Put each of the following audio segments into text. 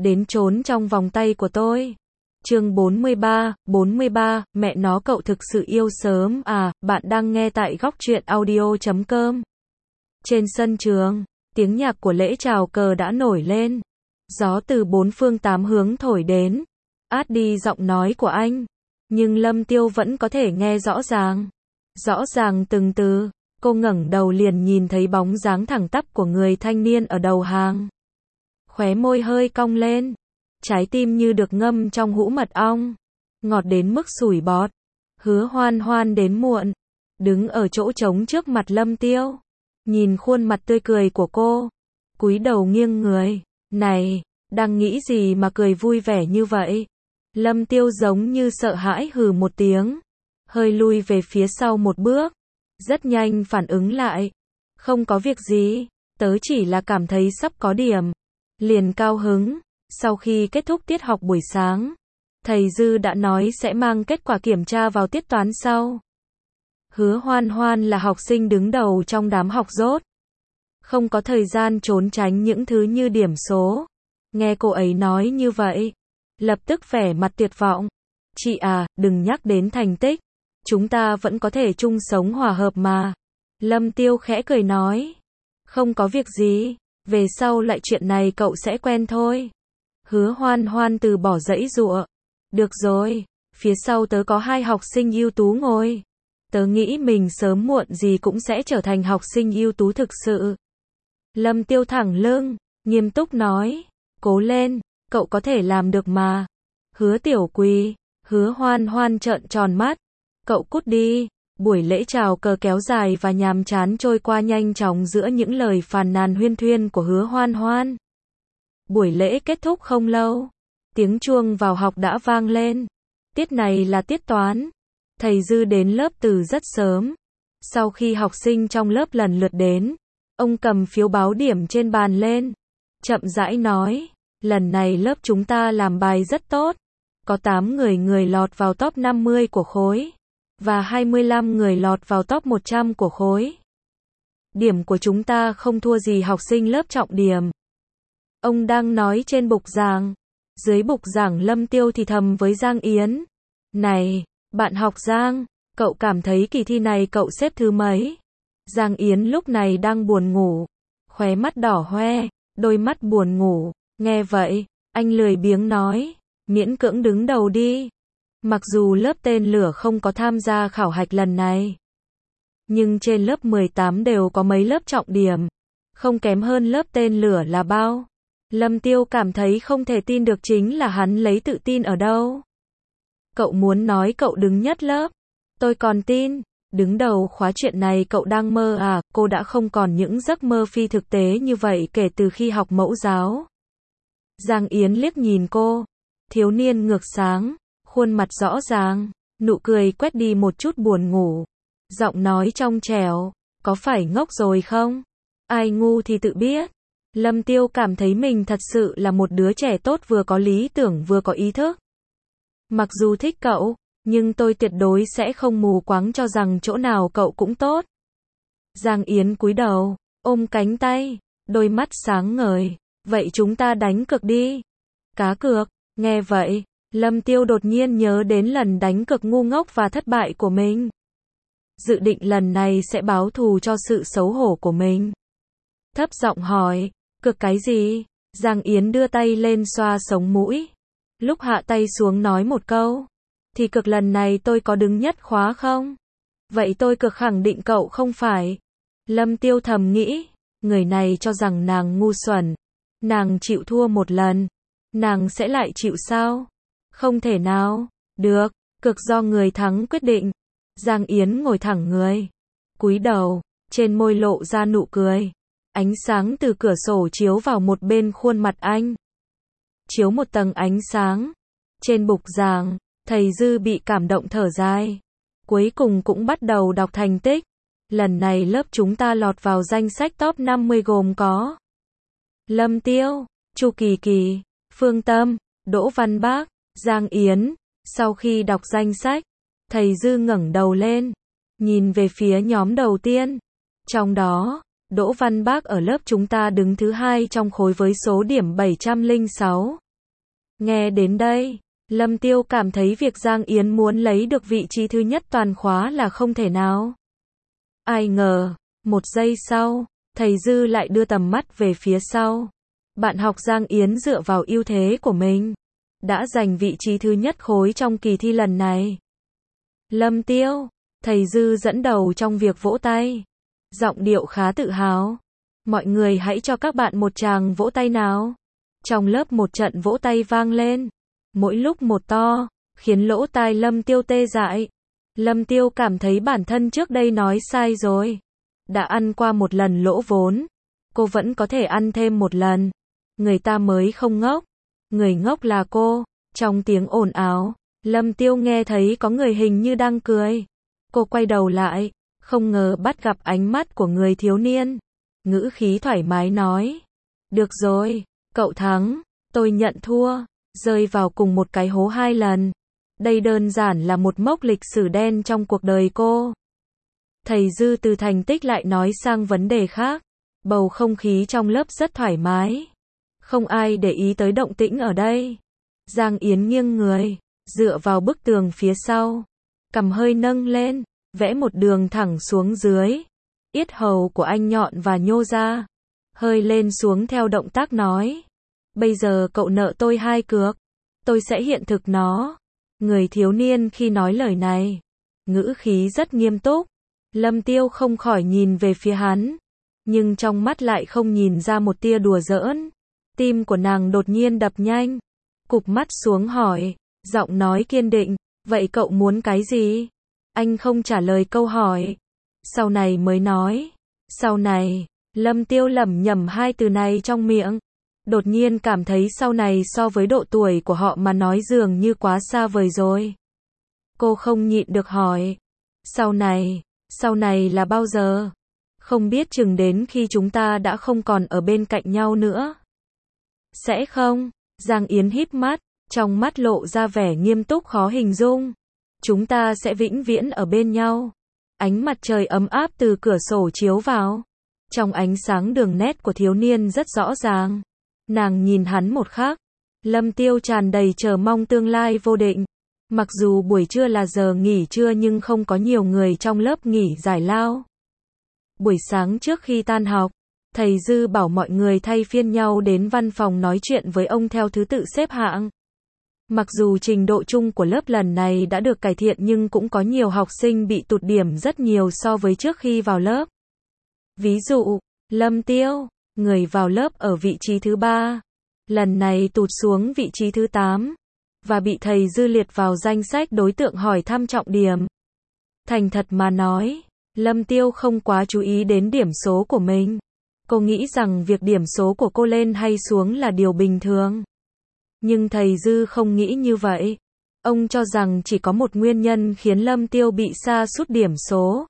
đến trốn trong vòng tay của tôi. Chương 43, mẹ nó cậu thực sự yêu sớm à, bạn đang nghe tại góc truyện audio.com. Trên sân trường, tiếng nhạc của lễ chào cờ đã nổi lên. Gió từ bốn phương tám hướng thổi đến, át đi giọng nói của anh. Nhưng Lâm Tiêu vẫn có thể nghe rõ ràng từng từ. Cô ngẩng đầu liền nhìn thấy bóng dáng thẳng tắp của người thanh niên ở đầu hàng. Khóe môi hơi cong lên, trái tim như được ngâm trong hũ mật ong, ngọt đến mức sủi bọt. Hứa Hoan Hoan đến muộn, đứng ở chỗ trống trước mặt Lâm Tiêu, nhìn khuôn mặt tươi cười của cô, cúi đầu nghiêng người. Này, đang nghĩ gì mà cười vui vẻ như vậy? Lâm Tiêu giống như sợ hãi hừ một tiếng, hơi lui về phía sau một bước, rất nhanh phản ứng lại. Không có việc gì, tớ chỉ là cảm thấy sắp có điểm. Liền cao hứng, sau khi kết thúc tiết học buổi sáng, thầy Dư đã nói sẽ mang kết quả kiểm tra vào tiết toán sau. Hứa Hoan Hoan là học sinh đứng đầu trong đám học dốt, không có thời gian trốn tránh những thứ như điểm số. Nghe cô ấy nói như vậy, lập tức vẻ mặt tuyệt vọng. Chị à, đừng nhắc đến thành tích, chúng ta vẫn có thể chung sống hòa hợp mà. Lâm Tiêu khẽ cười nói, không có việc gì, về sau lại chuyện này cậu sẽ quen thôi. Hứa Hoan Hoan từ bỏ giãy giụa. Được rồi, phía sau tớ có hai học sinh ưu tú ngồi. Tớ nghĩ mình sớm muộn gì cũng sẽ trở thành học sinh ưu tú thực sự. Lâm Tiêu thẳng lưng, nghiêm túc nói, cố lên, cậu có thể làm được mà. Hứa Tiểu Quỳ. Hứa Hoan Hoan trợn tròn mắt, cậu cút đi. Buổi lễ chào cờ kéo dài và nhàm chán trôi qua nhanh chóng giữa những lời phàn nàn huyên thuyên của Hứa Hoan Hoan. Buổi lễ kết thúc không lâu, tiếng chuông vào học đã vang lên. Tiết này là tiết toán. Thầy Dư đến lớp từ rất sớm. Sau khi học sinh trong lớp lần lượt đến, ông cầm phiếu báo điểm trên bàn lên, chậm rãi nói, lần này lớp chúng ta làm bài rất tốt. Có 8 người lọt vào top 50 của khối, và 25 người lọt vào top 100 của khối. Điểm của chúng ta không thua gì học sinh lớp trọng điểm. Ông đang nói trên bục giảng. Dưới bục giảng Lâm Tiêu thì thầm với Giang Yến. Này, bạn học Giang, cậu cảm thấy kỳ thi này cậu xếp thứ mấy? Giang Yến lúc này đang buồn ngủ, khóe mắt đỏ hoe, đôi mắt buồn ngủ. Nghe vậy, anh lười biếng nói, miễn cưỡng đứng đầu đi. Mặc dù lớp tên lửa không có tham gia khảo hạch lần này, nhưng trên lớp 18 đều có mấy lớp trọng điểm, không kém hơn lớp tên lửa là bao. Lâm Tiêu cảm thấy không thể tin được chính là hắn lấy tự tin ở đâu. Cậu muốn nói cậu đứng nhất lớp, tôi còn tin. Đứng đầu khóa chuyện này cậu đang mơ à? Cô đã không còn những giấc mơ phi thực tế như vậy kể từ khi học mẫu giáo. Giang Yến liếc nhìn cô, thiếu niên ngược sáng, khuôn mặt rõ ràng, nụ cười quét đi một chút buồn ngủ. Giọng nói trong trẻo, có phải ngốc rồi không? Ai ngu thì tự biết. Lâm Tiêu cảm thấy mình thật sự là một đứa trẻ tốt, vừa có lý tưởng vừa có ý thức. Mặc dù thích cậu, nhưng tôi tuyệt đối sẽ không mù quáng cho rằng chỗ nào cậu cũng tốt. Giang Yến cúi đầu, ôm cánh tay, đôi mắt sáng ngời. Vậy chúng ta đánh cược đi. Cá cược. Nghe vậy, Lâm Tiêu đột nhiên nhớ đến lần đánh cược ngu ngốc và thất bại của mình. Dự định lần này sẽ báo thù cho sự xấu hổ của mình. Thấp giọng hỏi, cược cái gì? Giang Yến đưa tay lên xoa sống mũi, lúc hạ tay xuống nói một câu, thì cược lần này tôi có đứng nhất khóa không? Vậy tôi cược khẳng định cậu không phải. Lâm Tiêu thầm nghĩ, người này cho rằng nàng ngu xuẩn. Nàng chịu thua một lần, nàng sẽ lại chịu sao? Không thể nào. Được, cược do người thắng quyết định. Giang Yến ngồi thẳng người, cúi đầu, trên môi lộ ra nụ cười. Ánh sáng từ cửa sổ chiếu vào một bên khuôn mặt anh, chiếu một tầng ánh sáng. Trên bục giảng, thầy Dư bị cảm động thở dài, cuối cùng cũng bắt đầu đọc thành tích. Lần này lớp chúng ta lọt vào danh sách top 50 gồm có Lâm Tiêu, Chu Kỳ Kỳ, Phương Tâm, Đỗ Văn Bác, Giang Yến. Sau khi đọc danh sách, thầy Dư ngẩng đầu lên, nhìn về phía nhóm đầu tiên. Trong đó, Đỗ Văn Bác ở lớp chúng ta đứng thứ 2 trong khối với số điểm 706. Nghe đến đây, Lâm Tiêu cảm thấy việc Giang Yến muốn lấy được vị trí thứ nhất toàn khóa là không thể nào. Ai ngờ, một giây sau, thầy Dư lại đưa tầm mắt về phía sau. Bạn học Giang Yến dựa vào ưu thế của mình, đã giành vị trí thứ nhất khối trong kỳ thi lần này. Lâm Tiêu, thầy Dư dẫn đầu trong việc vỗ tay. Giọng điệu khá tự hào. Mọi người hãy cho các bạn một tràng vỗ tay nào. Trong lớp một trận vỗ tay vang lên. Mỗi lúc một to, khiến lỗ tai Lâm Tiêu tê dại. Lâm Tiêu cảm thấy bản thân trước đây nói sai rồi. Đã ăn qua một lần lỗ vốn, cô vẫn có thể ăn thêm một lần. Người ta mới không ngốc. Người ngốc là cô. Trong tiếng ồn ào, Lâm Tiêu nghe thấy có người hình như đang cười. Cô quay đầu lại, không ngờ bắt gặp ánh mắt của người thiếu niên. Ngữ khí thoải mái nói. Được rồi, cậu thắng, tôi nhận thua. Rơi vào cùng một cái hố 2 lần. Đây đơn giản là một mốc lịch sử đen trong cuộc đời cô. Thầy Dư từ thành tích lại nói sang vấn đề khác. Bầu không khí trong lớp rất thoải mái. Không ai để ý tới động tĩnh ở đây. Giang Yến nghiêng người, dựa vào bức tường phía sau. Cằm hơi nâng lên, vẽ một đường thẳng xuống dưới. Yết hầu của anh nhọn và nhô ra. Hơi lên xuống theo động tác nói. Bây giờ cậu nợ tôi 2 cược. Tôi sẽ hiện thực nó. Người thiếu niên khi nói lời này, ngữ khí rất nghiêm túc. Lâm Tiêu không khỏi nhìn về phía hắn. Nhưng trong mắt lại không nhìn ra một tia đùa giỡn. Tim của nàng đột nhiên đập nhanh. Cụp mắt xuống hỏi, giọng nói kiên định. Vậy cậu muốn cái gì? Anh không trả lời câu hỏi. Sau này mới nói. Sau này, Lâm Tiêu lẩm nhẩm 2 từ này trong miệng. Đột nhiên cảm thấy sau này so với độ tuổi của họ mà nói dường như quá xa vời rồi. Cô không nhịn được hỏi. Sau này là bao giờ? Không biết chừng đến khi chúng ta đã không còn ở bên cạnh nhau nữa. Sẽ không? Giang Yến híp mắt, trong mắt lộ ra vẻ nghiêm túc khó hình dung. Chúng ta sẽ vĩnh viễn ở bên nhau. Ánh mặt trời ấm áp từ cửa sổ chiếu vào. Trong ánh sáng đường nét của thiếu niên rất rõ ràng. Nàng nhìn hắn một khắc. Lâm Tiêu tràn đầy chờ mong tương lai vô định. Mặc dù buổi trưa là giờ nghỉ trưa nhưng không có nhiều người trong lớp nghỉ giải lao. Buổi sáng trước khi tan học, thầy Dư bảo mọi người thay phiên nhau đến văn phòng nói chuyện với ông theo thứ tự xếp hạng. Mặc dù trình độ chung của lớp lần này đã được cải thiện nhưng cũng có nhiều học sinh bị tụt điểm rất nhiều so với trước khi vào lớp. Ví dụ, Lâm Tiêu, người vào lớp ở vị trí thứ 3, lần này tụt xuống vị trí thứ 8, và bị thầy Dư liệt vào danh sách đối tượng hỏi thăm trọng điểm. Thành thật mà nói, Lâm Tiêu không quá chú ý đến điểm số của mình. Cô nghĩ rằng việc điểm số của cô lên hay xuống là điều bình thường. Nhưng thầy Dư không nghĩ như vậy. Ông cho rằng chỉ có một nguyên nhân khiến Lâm Tiêu bị sa sút điểm số.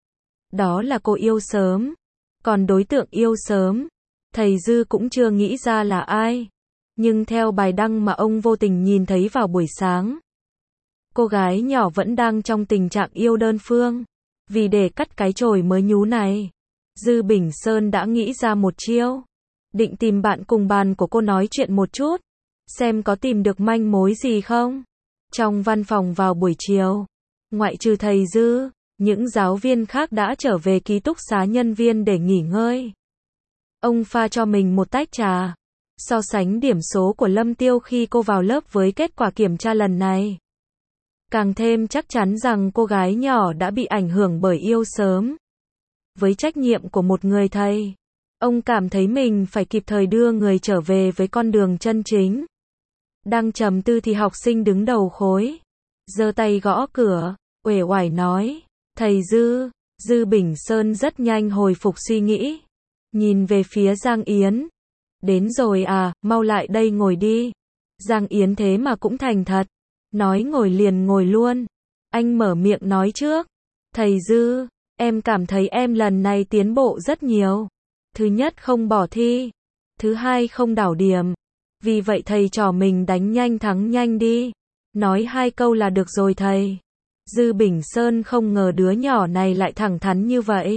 Đó là cô yêu sớm. Còn đối tượng yêu sớm, thầy Dư cũng chưa nghĩ ra là ai. Nhưng theo bài đăng mà ông vô tình nhìn thấy vào buổi sáng, cô gái nhỏ vẫn đang trong tình trạng yêu đơn phương. Vì để cắt cái chổi mới nhú này, Dư Bình Sơn đã nghĩ ra một chiêu. Định tìm bạn cùng bàn của cô nói chuyện một chút, xem có tìm được manh mối gì không. Trong văn phòng vào buổi chiều, ngoại trừ thầy Dư, những giáo viên khác đã trở về ký túc xá nhân viên để nghỉ ngơi. Ông pha cho mình một tách trà, so sánh điểm số của Lâm Tiêu khi cô vào lớp với kết quả kiểm tra lần này. Càng thêm chắc chắn rằng cô gái nhỏ đã bị ảnh hưởng bởi yêu sớm. Với trách nhiệm của một người thầy, ông cảm thấy mình phải kịp thời đưa người trở về với con đường chân chính. Đang trầm tư thì học sinh đứng đầu khối giơ tay gõ cửa, uể oải nói, thầy Dư. Dư Bình Sơn rất nhanh hồi phục suy nghĩ, nhìn về phía Giang Yến. Đến rồi à, mau lại đây ngồi đi. Giang Yến thế mà cũng thành thật, nói ngồi liền ngồi luôn. Anh mở miệng nói trước, thầy Dư, em cảm thấy em lần này tiến bộ rất nhiều. Thứ nhất không bỏ thi, thứ hai không đảo điểm. Vì vậy thầy trò mình đánh nhanh thắng nhanh đi. Nói 2 câu là được rồi thầy. Dư Bình Sơn không ngờ đứa nhỏ này lại thẳng thắn như vậy.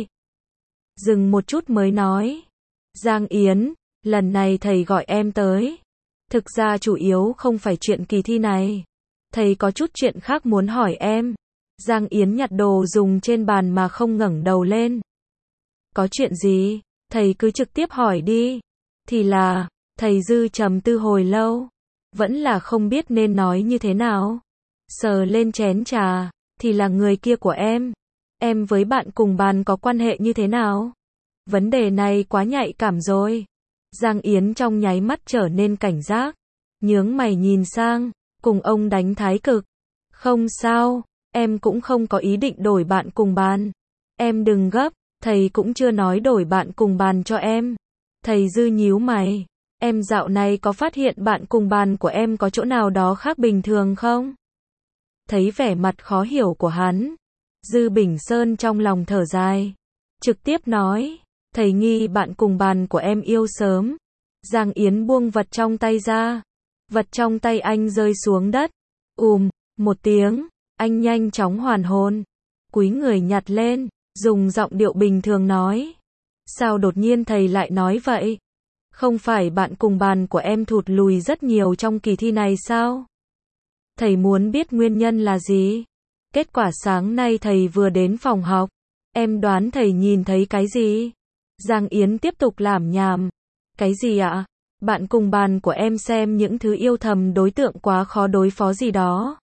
Dừng một chút mới nói, Giang Yến, lần này thầy gọi em tới. Thực ra chủ yếu không phải chuyện kỳ thi này. Thầy có chút chuyện khác muốn hỏi em. Giang Yến nhặt đồ dùng trên bàn mà không ngẩng đầu lên. Có chuyện gì? Thầy cứ trực tiếp hỏi đi. Thì là, thầy Dư trầm tư hồi lâu. Vẫn là không biết nên nói như thế nào. Sờ lên chén trà, thì là người kia của em. Em với bạn cùng bàn có quan hệ như thế nào? Vấn đề này quá nhạy cảm rồi. Giang Yến trong nháy mắt trở nên cảnh giác. Nhướng mày nhìn sang, cùng ông đánh thái cực. Không sao, em cũng không có ý định đổi bạn cùng bàn. Em đừng gấp, thầy cũng chưa nói đổi bạn cùng bàn cho em. Thầy Dư nhíu mày. Em dạo này có phát hiện bạn cùng bàn của em có chỗ nào đó khác bình thường không? Thấy vẻ mặt khó hiểu của hắn, Dư Bình Sơn trong lòng thở dài. Trực tiếp nói, thầy nghi bạn cùng bàn của em yêu sớm. Giang Yến buông vật trong tay ra. Vật trong tay anh rơi xuống đất. Một tiếng, anh nhanh chóng hoàn hồn. Cúi người nhặt lên, dùng giọng điệu bình thường nói. Sao đột nhiên thầy lại nói vậy? Không phải bạn cùng bàn của em thụt lùi rất nhiều trong kỳ thi này sao? Thầy muốn biết nguyên nhân là gì? Kết quả sáng nay thầy vừa đến phòng học. Em đoán thầy nhìn thấy cái gì? Giang Yến tiếp tục lảm nhảm. Cái gì ạ? Bạn cùng bàn của em xem những thứ yêu thầm đối tượng quá khó đối phó gì đó.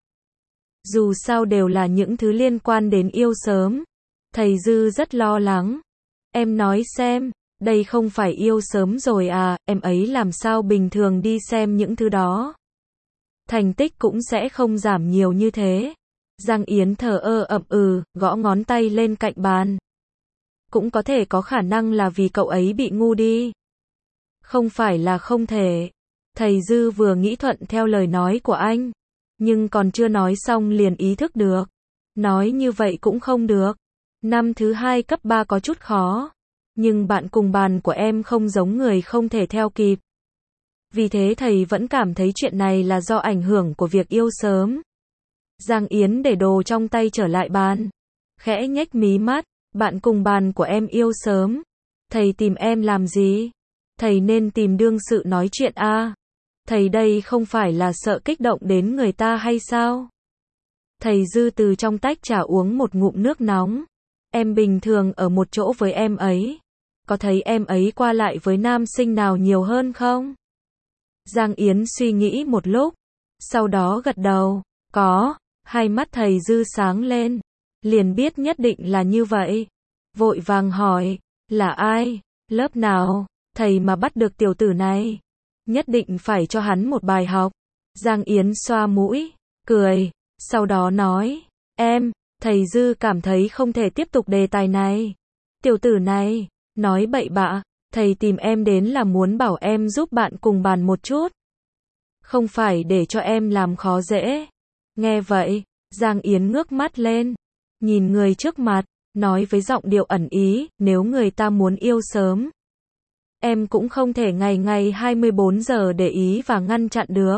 Dù sao đều là những thứ liên quan đến yêu sớm. Thầy Dư rất lo lắng. Em nói xem, đây không phải yêu sớm rồi à, em ấy làm sao bình thường đi xem những thứ đó. Thành tích cũng sẽ không giảm nhiều như thế. Giang Yến thờ ơ ậm gõ ngón tay lên cạnh bàn. Cũng có thể có khả năng là vì cậu ấy bị ngu đi. Không phải là không thể. Thầy Dư vừa nghĩ thuận theo lời nói của anh. Nhưng còn chưa nói xong liền ý thức được. Nói như vậy cũng không được. Năm thứ 2 cấp 3 có chút khó. Nhưng bạn cùng bàn của em không giống người không thể theo kịp. Vì thế thầy vẫn cảm thấy chuyện này là do ảnh hưởng của việc yêu sớm. Giang Yến để đồ trong tay trở lại bàn. Khẽ nhếch mí mắt. Bạn cùng bàn của em yêu sớm. Thầy tìm em làm gì? Thầy nên tìm đương sự nói chuyện a. Thầy đây không phải là sợ kích động đến người ta hay sao? Thầy Dư từ trong tách trà uống một ngụm nước nóng. Em bình thường ở một chỗ với em ấy. Có thấy em ấy qua lại với nam sinh nào nhiều hơn không? Giang Yến suy nghĩ một lúc. Sau đó gật đầu. Có. Hai mắt thầy Dư sáng lên. Liền biết nhất định là như vậy. Vội vàng hỏi. Là ai? Lớp nào? Thầy mà bắt được tiểu tử này. Nhất định phải cho hắn một bài học. Giang Yến xoa mũi. Cười. Sau đó nói. Em. Thầy Dư cảm thấy không thể tiếp tục đề tài này. Tiểu tử này. Nói bậy bạ. Thầy tìm em đến là muốn bảo em giúp bạn cùng bàn một chút. Không phải để cho em làm khó dễ. Nghe vậy. Giang Yến ngước mắt lên. Nhìn người trước mặt. Nói với giọng điệu ẩn ý. Nếu người ta muốn yêu sớm. Em cũng không thể ngày ngày 24 giờ để ý và ngăn chặn được.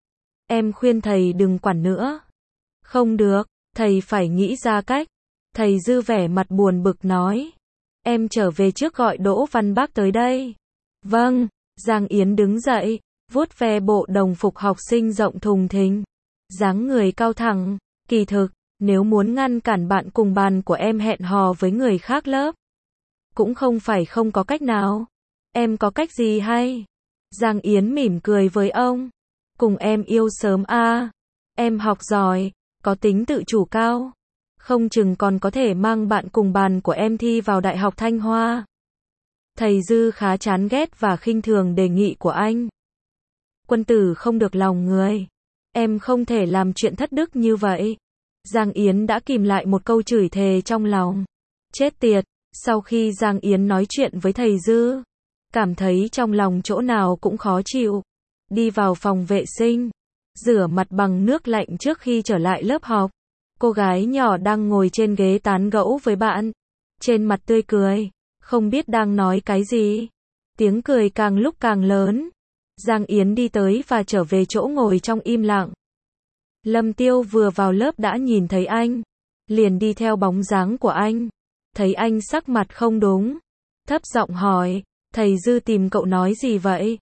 Em khuyên thầy đừng quản nữa. Không được, thầy phải nghĩ ra cách. Thầy Dư vẻ mặt buồn bực nói. Em trở về trước gọi Đỗ Văn Bác tới đây. Vâng, Giang Yến đứng dậy, vuốt ve bộ đồng phục học sinh rộng thùng thình. Dáng người cao thẳng, kỳ thực, nếu muốn ngăn cản bạn cùng bàn của em hẹn hò với người khác lớp. Cũng không phải không có cách nào. Em có cách gì hay? Giang Yến mỉm cười với ông. Cùng em yêu sớm a. Em học giỏi, có tính tự chủ cao. Không chừng còn có thể mang bạn cùng bàn của em thi vào Đại học Thanh Hoa. Thầy Dư khá chán ghét và khinh thường đề nghị của anh. Quân tử không được lòng người. Em không thể làm chuyện thất đức như vậy. Giang Yến đã kìm lại một câu chửi thề trong lòng. Chết tiệt, sau khi Giang Yến nói chuyện với thầy Dư, cảm thấy trong lòng chỗ nào cũng khó chịu. Đi vào phòng vệ sinh, rửa mặt bằng nước lạnh trước khi trở lại lớp học. Cô gái nhỏ đang ngồi trên ghế tán gẫu với bạn. Trên mặt tươi cười, không biết đang nói cái gì. Tiếng cười càng lúc càng lớn. Giang Yến đi tới và trở về chỗ ngồi trong im lặng. Lâm Tiêu vừa vào lớp đã nhìn thấy anh. Liền đi theo bóng dáng của anh. Thấy anh sắc mặt không đúng. Thấp giọng hỏi, thầy Dư tìm cậu nói gì vậy?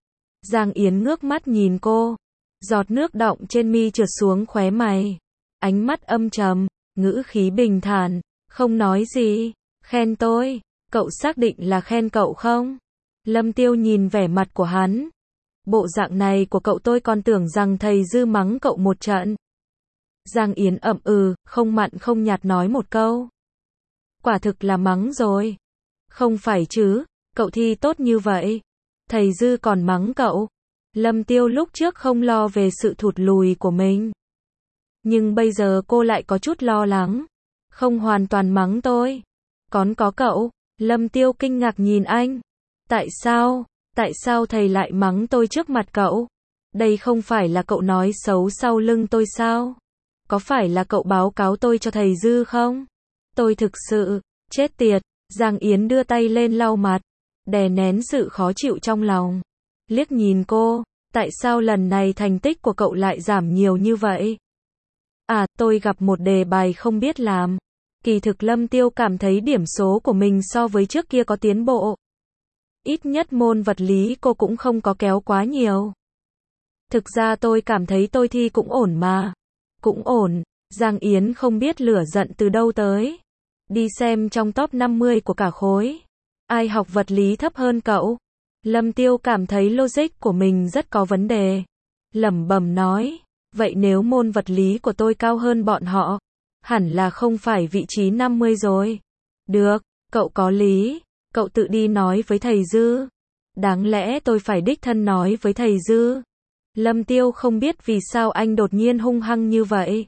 Giang Yến ngước mắt nhìn cô. Giọt nước đọng trên mi trượt xuống khóe mày. Ánh mắt âm trầm, ngữ khí bình thản, không nói gì. Khen tôi, cậu xác định là khen cậu không? Lâm Tiêu nhìn vẻ mặt của hắn. Bộ dạng này của cậu tôi còn tưởng rằng thầy Dư mắng cậu một trận. Giang Yến ậm ừ, không mặn không nhạt nói một câu. Quả thực là mắng rồi. Không phải chứ, cậu thi tốt như vậy. Thầy Dư còn mắng cậu. Lâm Tiêu lúc trước không lo về sự thụt lùi của mình. Nhưng bây giờ cô lại có chút lo lắng. Không hoàn toàn mắng tôi. Còn có cậu. Lâm Tiêu kinh ngạc nhìn anh. Tại sao? Tại sao thầy lại mắng tôi trước mặt cậu? Đây không phải là cậu nói xấu sau lưng tôi sao? Có phải là cậu báo cáo tôi cho thầy Dư không? Tôi thực sự, chết tiệt. Giang Yến đưa tay lên lau mặt, đè nén sự khó chịu trong lòng. Liếc nhìn cô, tại sao lần này thành tích của cậu lại giảm nhiều như vậy? À, tôi gặp một đề bài không biết làm. Kỳ thực Lâm Tiêu cảm thấy điểm số của mình so với trước kia có tiến bộ. Ít nhất môn vật lý cô cũng không có kéo quá nhiều. Thực ra tôi cảm thấy tôi thi cũng ổn mà. Cũng ổn. Giang Yến không biết lửa giận từ đâu tới. Đi xem trong top 50 của cả khối. Ai học vật lý thấp hơn cậu? Lâm Tiêu cảm thấy logic của mình rất có vấn đề. Lẩm bẩm nói. Vậy nếu môn vật lý của tôi cao hơn bọn họ, hẳn là không phải vị trí 50 rồi. Được, cậu có lý. Cậu tự đi nói với thầy Dư. Đáng lẽ tôi phải đích thân nói với thầy Dư. Lâm Tiêu không biết vì sao anh đột nhiên hung hăng như vậy.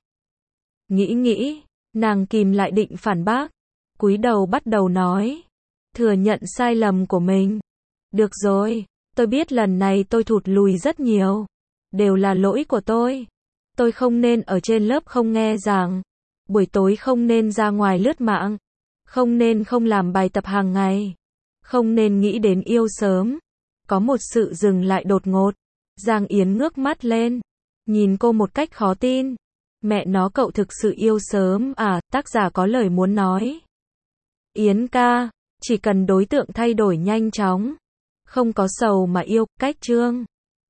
Nghĩ, nàng kìm lại định phản bác. Cúi đầu bắt đầu nói. Thừa nhận sai lầm của mình. Được rồi, tôi biết lần này tôi thụt lùi rất nhiều. Đều là lỗi của tôi. Tôi không nên ở trên lớp không nghe giảng. Buổi tối không nên ra ngoài lướt mạng. Không nên không làm bài tập hàng ngày. Không nên nghĩ đến yêu sớm. Có một sự dừng lại đột ngột. Giang Yến ngước mắt lên. Nhìn cô một cách khó tin. Mẹ nó cậu thực sự yêu sớm à, tác giả có lời muốn nói. Yến ca, chỉ cần đối tượng thay đổi nhanh chóng. Không có sầu mà yêu, cách chương.